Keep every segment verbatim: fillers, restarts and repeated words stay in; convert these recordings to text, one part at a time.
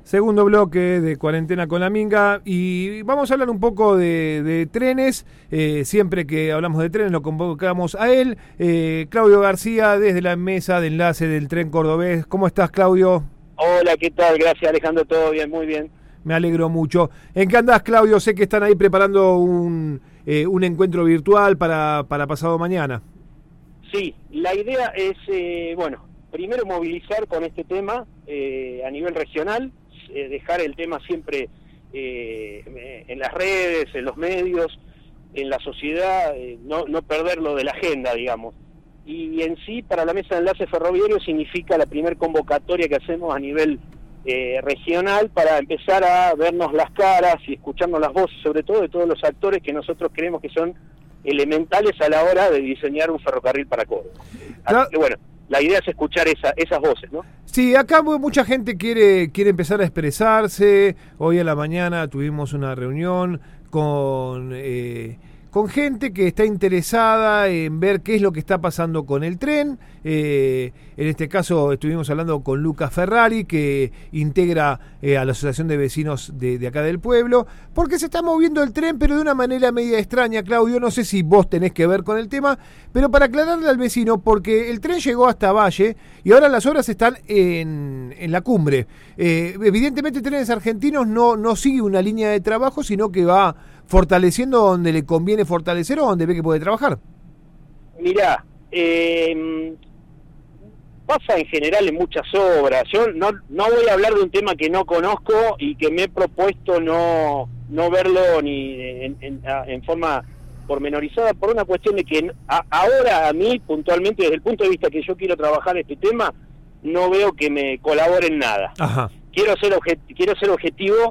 Segundo bloque de Cuarentena con la Minga y vamos a hablar un poco de, de trenes. Eh, siempre que hablamos de trenes lo convocamos a él. Eh, Claudio García desde la mesa de enlace del tren cordobés. ¿Cómo estás, Claudio? Hola, ¿qué tal? Gracias, Alejandro. Todo bien, muy bien. Me alegro mucho. ¿En qué andás, Claudio? Sé que están ahí preparando un, eh, un encuentro virtual para, para pasado mañana. Sí, la idea es, eh, bueno, primero movilizar con este tema eh, a nivel regional, eh, dejar el tema siempre eh, en las redes, en los medios, en la sociedad, eh, no, no perderlo de la agenda, digamos. Y en sí, para la mesa de enlace ferroviario significa la primer convocatoria que hacemos a nivel eh, regional para empezar a vernos las caras y escucharnos las voces, sobre todo de todos los actores que nosotros creemos que son elementales a la hora de diseñar un ferrocarril para Córdoba. Así que bueno, la idea es escuchar esa, esas voces, ¿no? Sí, acá mucha gente quiere, quiere empezar a expresarse. Hoy a la mañana tuvimos una reunión con... Eh, con gente que está interesada en ver qué es lo que está pasando con el tren. Eh, en este caso estuvimos hablando con Lucas Ferrari, que integra eh, a la Asociación de Vecinos de, de acá del pueblo, porque se está moviendo el tren, pero de una manera media extraña, Claudio. No sé si vos tenés que ver con el tema, pero para aclararle al vecino, porque el tren llegó hasta Valle y ahora las obras están en, en la cumbre. Eh, evidentemente Trenes Argentinos no, no sigue una línea de trabajo, sino que va fortaleciendo donde le conviene fortalecer o donde ve que puede trabajar. Mirá, eh, pasa en general en muchas obras. Yo no, no voy a hablar de un tema que no conozco y que me he propuesto no, no verlo ni en, en, en forma pormenorizada, por una cuestión de que a, ahora a mí, puntualmente, desde el punto de vista que yo quiero trabajar este tema, no veo que me colabore en nada. Ajá. Quiero ser, objet, quiero ser objetivo.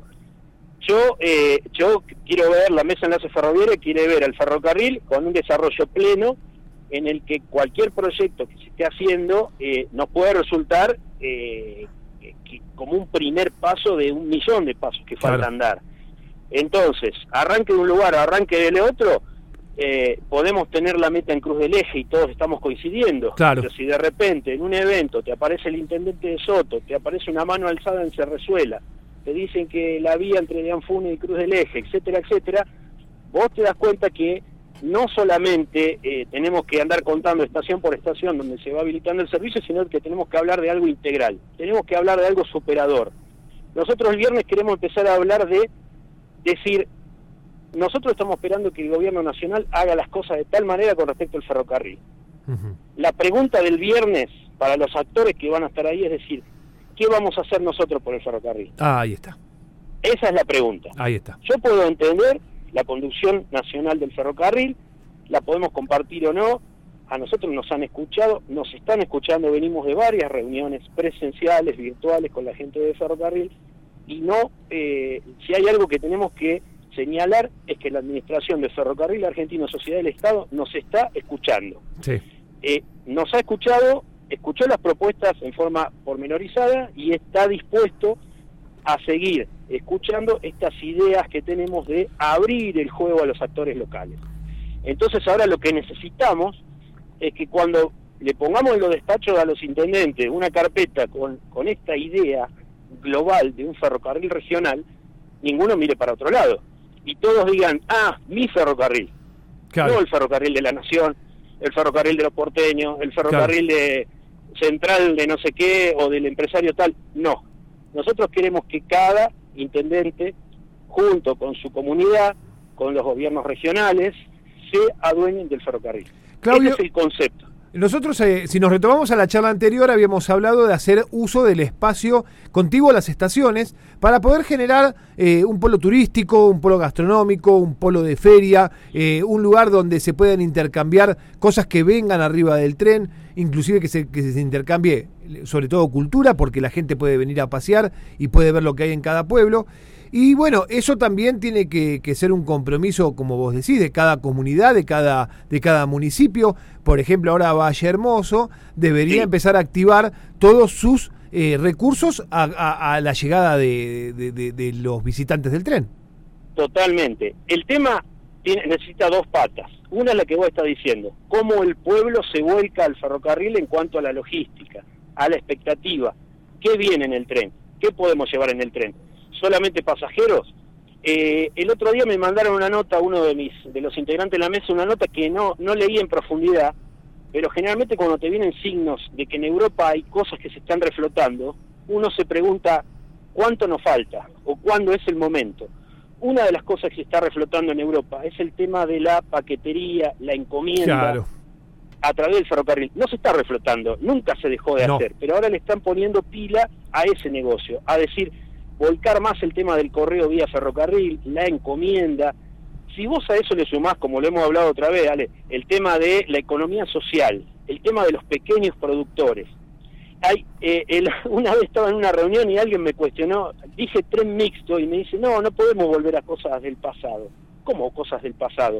Yo eh, yo quiero ver, la mesa de enlace ferroviario quiere ver al ferrocarril con un desarrollo pleno en el que cualquier proyecto que se esté haciendo eh, nos puede resultar eh, que, que como un primer paso de un millón de pasos que faltan claro. dar. Entonces, arranque de un lugar o arranque del otro, eh, podemos tener la meta en Cruz del Eje y todos estamos coincidiendo. Claro. Pero si de repente en un evento te aparece el intendente de Soto, te aparece una mano alzada en Cerrezuela, te dicen que la vía entre Deanfune y Cruz del Eje, etcétera, etcétera, vos te das cuenta que no solamente eh, tenemos que andar contando estación por estación donde se va habilitando el servicio, sino que tenemos que hablar de algo integral, tenemos que hablar de algo superador. Nosotros el viernes queremos empezar a hablar de decir, nosotros estamos esperando que el gobierno nacional haga las cosas de tal manera con respecto al ferrocarril. Uh-huh. La pregunta del viernes para los actores que van a estar ahí es decir, ¿qué vamos a hacer nosotros por el ferrocarril? Ah, ahí está. Esa es la pregunta. Ahí está. Yo puedo entender la conducción nacional del ferrocarril, la podemos compartir o no, a nosotros nos han escuchado, nos están escuchando, venimos de varias reuniones presenciales, virtuales con la gente de ferrocarril, y no, eh, si hay algo que tenemos que señalar es que la Administración de Ferrocarril Argentino, Sociedad del Estado, nos está escuchando. Sí. Eh, nos ha escuchado, escuchó las propuestas en forma pormenorizada y está dispuesto a seguir escuchando estas ideas que tenemos de abrir el juego a los actores locales. Entonces ahora lo que necesitamos es que cuando le pongamos en los despachos a los intendentes una carpeta con, con esta idea global de un ferrocarril regional, ninguno mire para otro lado y todos digan, ah, mi ferrocarril, claro. No el ferrocarril de la Nación, el ferrocarril de los porteños, el ferrocarril claro. de central de no sé qué o del empresario tal. No, nosotros queremos que cada intendente junto con su comunidad, con los gobiernos regionales, se adueñen del ferrocarril. Claudio, ese es el concepto. Nosotros, eh, si nos retomamos a la charla anterior, habíamos hablado de hacer uso del espacio contiguo a las estaciones para poder generar eh, un polo turístico, un polo gastronómico, un polo de feria, eh, un lugar donde se puedan intercambiar cosas que vengan arriba del tren, inclusive que se, que se intercambie sobre todo cultura, porque la gente puede venir a pasear y puede ver lo que hay en cada pueblo. Y bueno, eso también tiene que, que ser un compromiso, como vos decís, de cada comunidad, de cada, de cada municipio. Por ejemplo, ahora Valle Hermoso debería sí. empezar a activar todos sus eh, recursos a, a, a la llegada de, de, de, de los visitantes del tren. Totalmente. El tema tiene, necesita dos patas. Una es la que vos estás diciendo, cómo el pueblo se vuelca al ferrocarril en cuanto a la logística, a la expectativa. ¿Qué viene en el tren? ¿Qué podemos llevar en el tren? ¿Solamente pasajeros? Eh, el otro día me mandaron una nota, uno de mis de los integrantes de la mesa, una nota que no, no leí en profundidad, pero generalmente cuando te vienen signos de que en Europa hay cosas que se están reflotando, uno se pregunta cuánto nos falta o cuándo es el momento. Una de las cosas que se está reflotando en Europa es el tema de la paquetería, la encomienda, claro, a través del ferrocarril. No se está reflotando, nunca se dejó de no. hacer, pero ahora le están poniendo pila a ese negocio, a decir, volcar más el tema del correo vía ferrocarril, la encomienda. Si vos a eso le sumás, como lo hemos hablado otra vez, Ale, el tema de la economía social, el tema de los pequeños productores. Hay, eh, el, una vez estaba en una reunión y alguien me cuestionó, dije tren mixto, y me dice, no, no podemos volver a cosas del pasado. ¿Cómo cosas del pasado?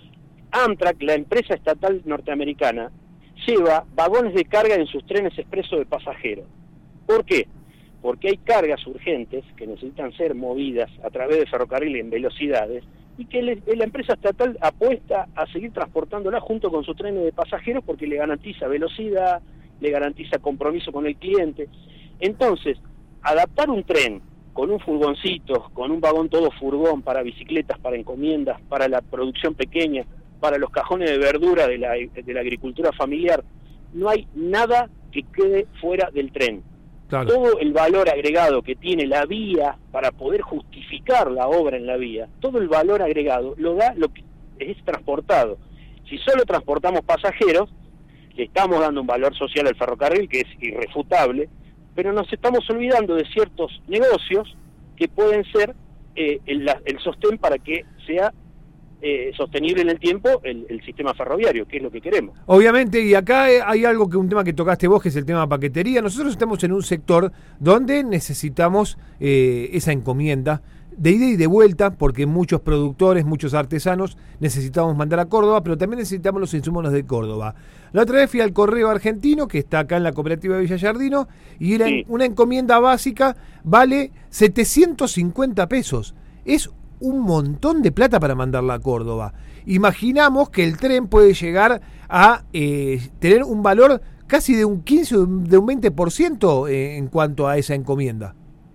Amtrak, la empresa estatal norteamericana, lleva vagones de carga en sus trenes expresos de pasajeros. ¿Por qué? Porque hay cargas urgentes que necesitan ser movidas a través de ferrocarril en velocidades y que le, la empresa estatal apuesta a seguir transportándola junto con sus trenes de pasajeros porque le garantiza velocidad, le garantiza compromiso con el cliente. Entonces, adaptar un tren con un furgoncito, con un vagón todo furgón para bicicletas, para encomiendas, para la producción pequeña, para los cajones de verdura de la, de la agricultura familiar, no hay nada que quede fuera del tren. Claro. Todo el valor agregado que tiene la vía para poder justificar la obra en la vía, todo el valor agregado lo da lo que es transportado. Si solo transportamos pasajeros, le estamos dando un valor social al ferrocarril que es irrefutable, pero nos estamos olvidando de ciertos negocios que pueden ser eh, el, el sostén para que sea Eh, sostenible en el tiempo el, el sistema ferroviario, que es lo que queremos. Obviamente, y acá hay algo que un tema que tocaste vos, que es el tema de paquetería. Nosotros estamos en un sector donde necesitamos eh, esa encomienda de ida y de vuelta, porque muchos productores, muchos artesanos necesitamos mandar a Córdoba, pero también necesitamos los insumos de Córdoba. La otra vez fui al Correo Argentino, que está acá en la cooperativa de Villa Yardino, y la, sí. una encomienda básica vale setecientos cincuenta pesos. Es un montón de plata para mandarla a Córdoba. Imaginamos que el tren puede llegar a eh, tener un valor casi de un quince, de un veinte por ciento en cuanto a esa encomienda.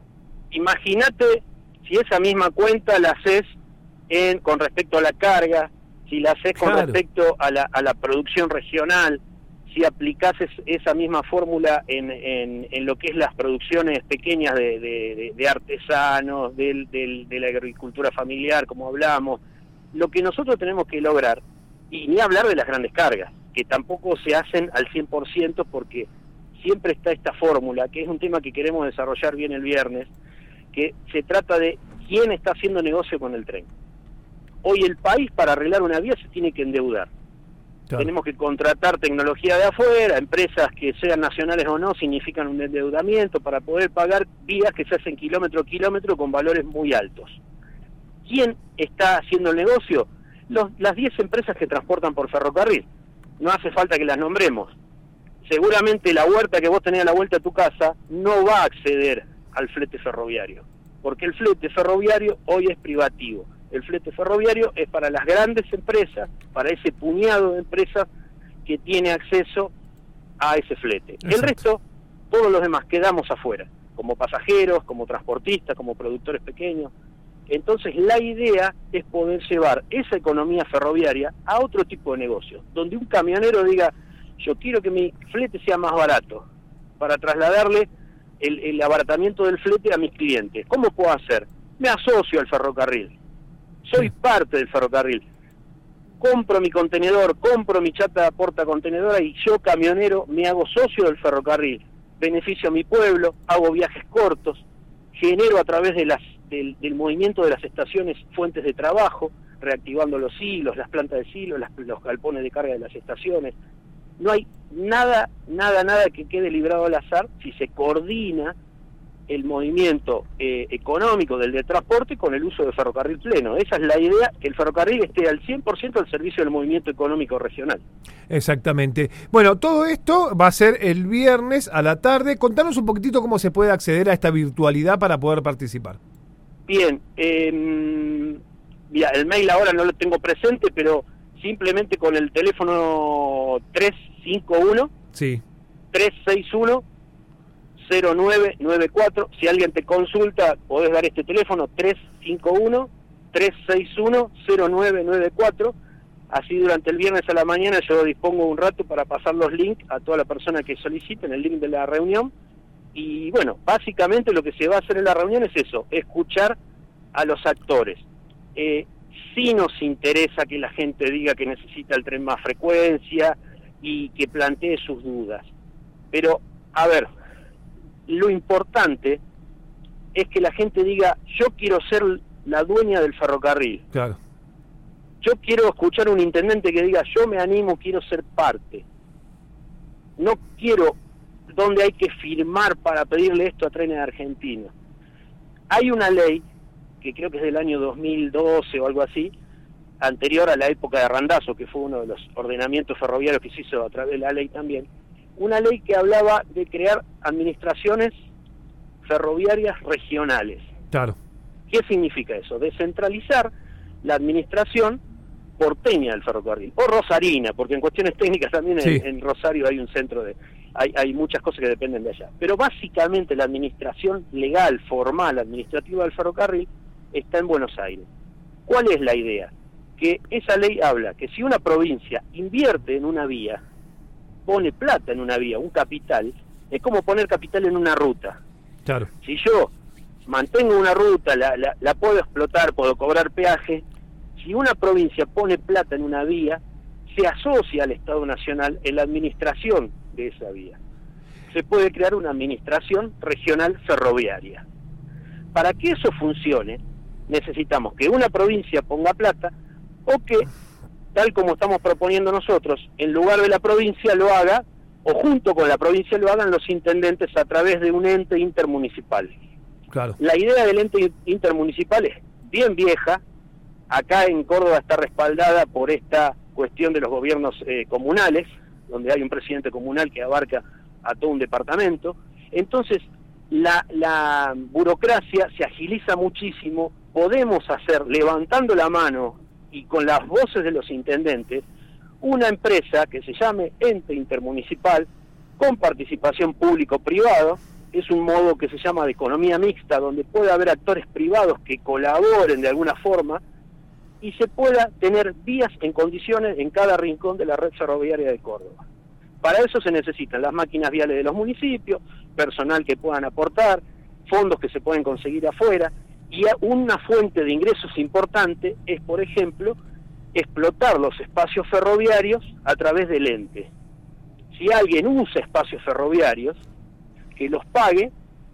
Imagínate si esa misma cuenta la haces en, con respecto a la carga, si la haces con claro. respecto a la, a la producción regional, si aplicás esa misma fórmula en, en, en lo que es las producciones pequeñas de, de, de artesanos, del, del, de la agricultura familiar, como hablamos, lo que nosotros tenemos que lograr, y ni hablar de las grandes cargas, que tampoco se hacen al cien por ciento porque siempre está esta fórmula, que es un tema que queremos desarrollar bien el viernes, que se trata de quién está haciendo negocio con el tren. Hoy el país, para arreglar una vía, se tiene que endeudar. Claro. Tenemos que contratar tecnología de afuera, empresas que sean nacionales o no, significan un endeudamiento para poder pagar vías que se hacen kilómetro a kilómetro con valores muy altos. ¿Quién está haciendo el negocio? Los, las diez empresas que transportan por ferrocarril. No hace falta que las nombremos. Seguramente la huerta que vos tenés a la vuelta a tu casa no va a acceder al flete ferroviario, porque el flete ferroviario hoy es privativo. El flete ferroviario es para las grandes empresas, para ese puñado de empresas que tiene acceso a ese flete. Exacto. El resto, todos los demás, quedamos afuera, como pasajeros, como transportistas, como productores pequeños. Entonces la idea es poder llevar esa economía ferroviaria a otro tipo de negocio, donde un camionero diga, yo quiero que mi flete sea más barato, para trasladarle el, el abaratamiento del flete a mis clientes. ¿Cómo puedo hacer? Me asocio al ferrocarril. Soy parte del ferrocarril, compro mi contenedor, compro mi chata porta contenedora y yo, camionero, me hago socio del ferrocarril, beneficio a mi pueblo, hago viajes cortos, genero a través de las, del, del movimiento de las estaciones fuentes de trabajo, reactivando los silos, las plantas de silos, las, los galpones de carga de las estaciones. No hay nada, nada, nada que quede librado al azar si se coordina el movimiento eh, económico del de transporte con el uso de ferrocarril pleno. Esa es la idea, que el ferrocarril esté al cien por ciento al servicio del movimiento económico regional. Exactamente. Bueno, todo esto va a ser el viernes a la tarde. Contanos un poquitito cómo se puede acceder a esta virtualidad para poder participar. Bien, eh, mira, el mail ahora no lo tengo presente, pero simplemente con el teléfono tres cinco uno, sí. tres seis uno, cero nueve nueve cuatro. Si alguien te consulta, podés dar este teléfono, tres cinco uno, tres seis uno, cero nueve nueve cuatro. Así durante el viernes a la mañana yo dispongo un rato para pasar los links a toda la persona que soliciten, el link de la reunión. Y bueno, básicamente lo que se va a hacer en la reunión es eso, escuchar a los actores. Eh, sí nos interesa que la gente diga que necesita el tren más frecuencia y que plantee sus dudas. Pero, a ver, lo importante es que la gente diga, yo quiero ser la dueña del ferrocarril. Claro. Yo quiero escuchar a un intendente que diga, yo me animo, quiero ser parte. No quiero donde hay que firmar para pedirle esto a Trenes Argentinos. Hay una ley, que creo que es del año dos mil doce o algo así, anterior a la época de Randazzo, que fue uno de los ordenamientos ferroviarios que se hizo a través de la ley también, una ley que hablaba de crear administraciones ferroviarias regionales. Claro. ¿Qué significa eso? Descentralizar la administración porteña del ferrocarril, o rosarina, porque en cuestiones técnicas también sí. en, en Rosario hay un centro de... Hay, hay muchas cosas que dependen de allá. Pero básicamente la administración legal, formal, administrativa del ferrocarril está en Buenos Aires. ¿Cuál es la idea? Que esa ley habla que si una provincia invierte en una vía, pone plata en una vía, un capital, es como poner capital en una ruta. Claro. Si yo mantengo una ruta, la, la, la puedo explotar, puedo cobrar peaje. Si una provincia pone plata en una vía, se asocia al Estado Nacional en la administración de esa vía. Se puede crear una administración regional ferroviaria. Para que eso funcione, necesitamos que una provincia ponga plata o que, tal como estamos proponiendo nosotros, en lugar de la provincia lo haga, o junto con la provincia lo hagan los intendentes a través de un ente intermunicipal. Claro. La idea del ente intermunicipal es bien vieja. Acá en Córdoba está respaldada por esta cuestión de los gobiernos eh, comunales, donde hay un presidente comunal que abarca a todo un departamento. Entonces, la, la burocracia se agiliza muchísimo. Podemos hacer, levantando la mano y con las voces de los intendentes, una empresa que se llame ente intermunicipal, con participación público-privado. Es un modo que se llama de economía mixta, donde puede haber actores privados que colaboren de alguna forma, y se pueda tener vías en condiciones en cada rincón de la red ferroviaria de Córdoba. Para eso se necesitan las máquinas viales de los municipios, personal que puedan aportar, fondos que se pueden conseguir afuera, y una fuente de ingresos importante es, por ejemplo, explotar los espacios ferroviarios a través del ente. Si alguien usa espacios ferroviarios, que los pague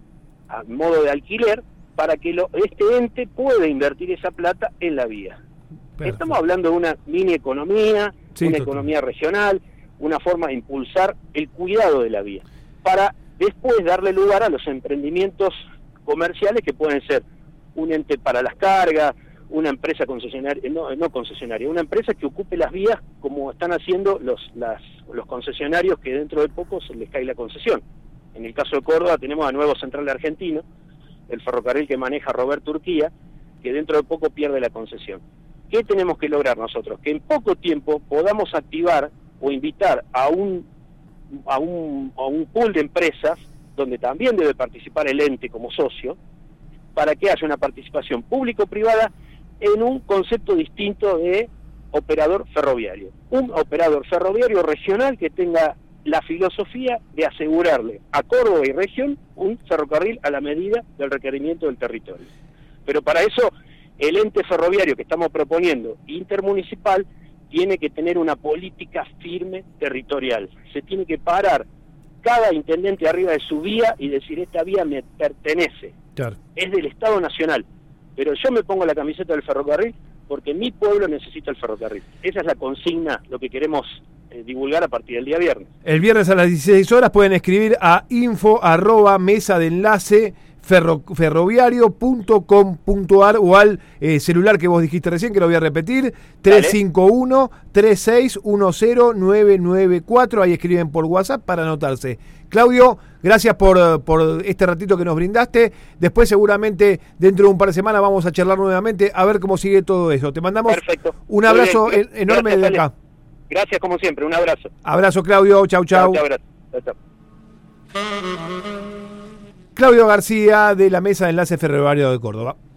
a modo de alquiler para que lo, este ente pueda invertir esa plata en la vía. Perfecto. Estamos hablando de una mini economía, sí, una total. economía regional, una forma de impulsar el cuidado de la vía, para después darle lugar a los emprendimientos comerciales que pueden ser un ente para las cargas, una empresa concesionaria, no, no concesionaria, una empresa que ocupe las vías como están haciendo los, las, los concesionarios que dentro de poco se les cae la concesión. En el caso de Córdoba tenemos a Nuevo Central Argentino, el ferrocarril que maneja Roberto Urquía, que dentro de poco pierde la concesión. ¿Qué tenemos que lograr nosotros? Que en poco tiempo podamos activar o invitar a un, a un, a un pool de empresas, donde también debe participar el ente como socio, para que haya una participación público-privada en un concepto distinto de operador ferroviario. Un operador ferroviario regional que tenga la filosofía de asegurarle a Córdoba y región un ferrocarril a la medida del requerimiento del territorio. Pero para eso, el ente ferroviario que estamos proponiendo, intermunicipal, tiene que tener una política firme territorial. Se tiene que parar cada intendente arriba de su vía y decir, esta vía me pertenece, claro. Es del Estado Nacional, pero yo me pongo la camiseta del ferrocarril porque mi pueblo necesita el ferrocarril. Esa es la consigna, lo que queremos eh, divulgar a partir del día viernes. El viernes a las dieciséis horas pueden escribir a info arroba mesa de enlace ferro, ferroviario punto com punto ar o al eh, celular que vos dijiste recién, que lo voy a repetir, tres cinco uno, tres seis uno cero, nueve nueve cuatro. Ahí escriben por WhatsApp para anotarse. Claudio, gracias por, por este ratito que nos brindaste. Después seguramente dentro de un par de semanas vamos a charlar nuevamente a ver cómo sigue todo eso. Te mandamos Perfecto. un abrazo bien, enorme desde acá. Gracias como siempre, un abrazo. Abrazo Claudio, chau chau. Chau, chau, abrazo. Chau, chau. Claudio García de la Mesa de Enlace Ferroviario de Córdoba.